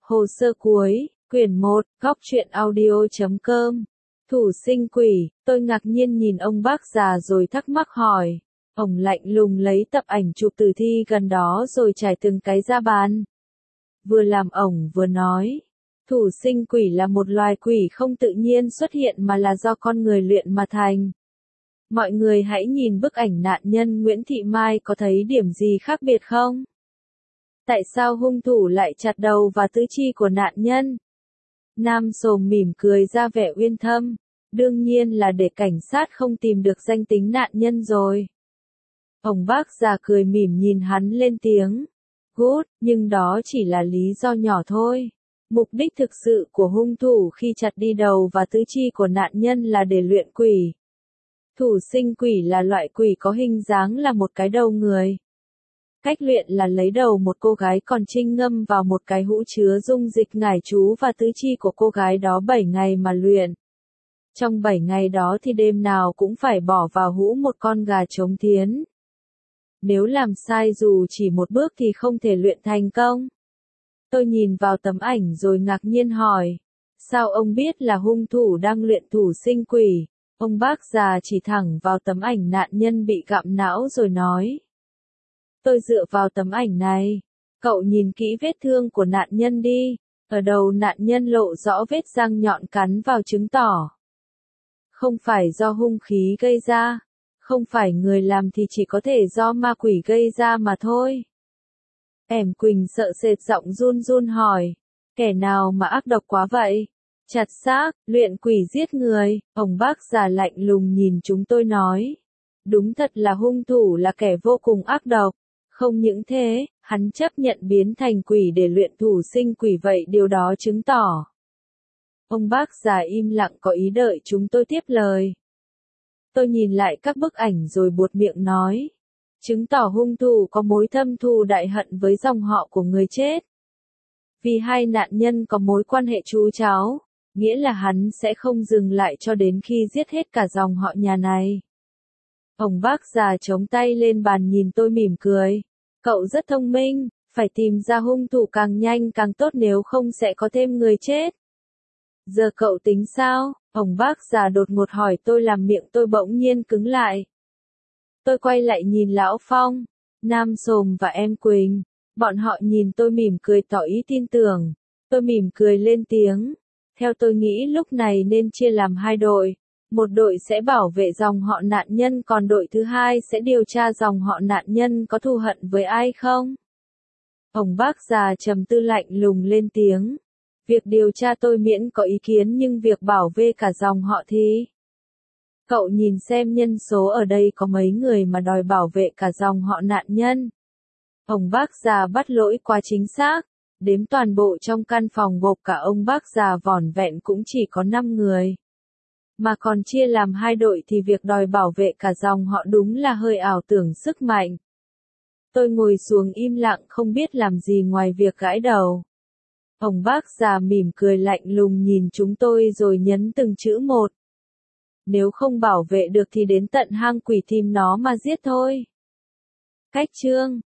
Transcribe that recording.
Hồ sơ cuối, quyển 1, góc truyện audio.com. Thủ sinh quỷ, tôi ngạc nhiên nhìn ông bác già rồi thắc mắc hỏi. Ông lạnh lùng lấy tập ảnh chụp tử thi gần đó rồi trải từng cái ra bàn. Vừa làm ổng vừa nói. Thủ sinh quỷ là một loài quỷ không tự nhiên xuất hiện mà là do con người luyện mà thành. Mọi người hãy nhìn bức ảnh nạn nhân Nguyễn Thị Mai có thấy điểm gì khác biệt không? Tại sao hung thủ lại chặt đầu và tứ chi của nạn nhân? Nam Sồm mỉm cười ra vẻ uyên thâm. Đương nhiên là để cảnh sát không tìm được danh tính nạn nhân rồi. Ông bác già cười mỉm nhìn hắn lên tiếng. Good, nhưng đó chỉ là lý do nhỏ thôi. Mục đích thực sự của hung thủ khi chặt đi đầu và tứ chi của nạn nhân là để luyện quỷ. Thủ sinh quỷ là loại quỷ có hình dáng là một cái đầu người. Cách luyện là lấy đầu một cô gái còn trinh ngâm vào một cái hũ chứa dung dịch ngải chú và tứ chi của cô gái đó 7 ngày mà luyện. Trong 7 ngày đó thì đêm nào cũng phải bỏ vào hũ một con gà trống thiến. Nếu làm sai dù chỉ một bước thì không thể luyện thành công. Tôi nhìn vào tấm ảnh rồi ngạc nhiên hỏi. Sao ông biết là hung thủ đang luyện thủ sinh quỷ? Ông bác già chỉ thẳng vào tấm ảnh nạn nhân bị gặm não rồi nói. Tôi dựa vào tấm ảnh này. Cậu nhìn kỹ vết thương của nạn nhân đi. Ở đầu nạn nhân lộ rõ vết răng nhọn cắn vào chứng tỏ. Không phải do hung khí gây ra. Không phải người làm thì chỉ có thể do ma quỷ gây ra mà thôi. Em Quỳnh sợ sệt giọng run run hỏi. Kẻ nào mà ác độc quá vậy? Chặt xác, luyện quỷ giết người. Ông bác già lạnh lùng nhìn chúng tôi nói. Đúng thật là hung thủ là kẻ vô cùng ác độc. Không những thế, hắn chấp nhận biến thành quỷ để luyện thủ sinh quỷ vậy điều đó chứng tỏ. Ông bác già im lặng có ý đợi chúng tôi tiếp lời. Tôi nhìn lại các bức ảnh rồi buột miệng nói. Chứng tỏ hung thủ có mối thâm thù đại hận với dòng họ của người chết. Vì hai nạn nhân có mối quan hệ chú cháu, nghĩa là hắn sẽ không dừng lại cho đến khi giết hết cả dòng họ nhà này. Ông bác già chống tay lên bàn nhìn tôi mỉm cười. Cậu rất thông minh, phải tìm ra hung thủ càng nhanh càng tốt nếu không sẽ có thêm người chết. Giờ cậu tính sao? Ông bác già đột ngột hỏi tôi làm miệng tôi bỗng nhiên cứng lại. Tôi quay lại nhìn Lão Phong, Nam Sồm và em Quỳnh. Bọn họ nhìn tôi mỉm cười tỏ ý tin tưởng. Tôi mỉm cười lên tiếng. Theo tôi nghĩ lúc này nên chia làm hai đội. Một đội sẽ bảo vệ dòng họ nạn nhân còn đội thứ hai sẽ điều tra dòng họ nạn nhân có thù hận với ai không? Ông bác già trầm tư lạnh lùng lên tiếng. Việc điều tra tôi miễn có ý kiến nhưng việc bảo vệ cả dòng họ thì... Cậu nhìn xem nhân số ở đây có mấy người mà đòi bảo vệ cả dòng họ nạn nhân. Ông bác già bắt lỗi quá chính xác. Đếm toàn bộ trong căn phòng gộp cả ông bác già vỏn vẹn cũng chỉ có 5 người. Mà còn chia làm hai đội thì việc đòi bảo vệ cả dòng họ đúng là hơi ảo tưởng sức mạnh. Tôi ngồi xuống im lặng không biết làm gì ngoài việc gãi đầu. Ông bác già mỉm cười lạnh lùng nhìn chúng tôi rồi nhấn từng chữ một. Nếu không bảo vệ được thì đến tận hang quỷ tìm nó mà giết thôi. Cách chương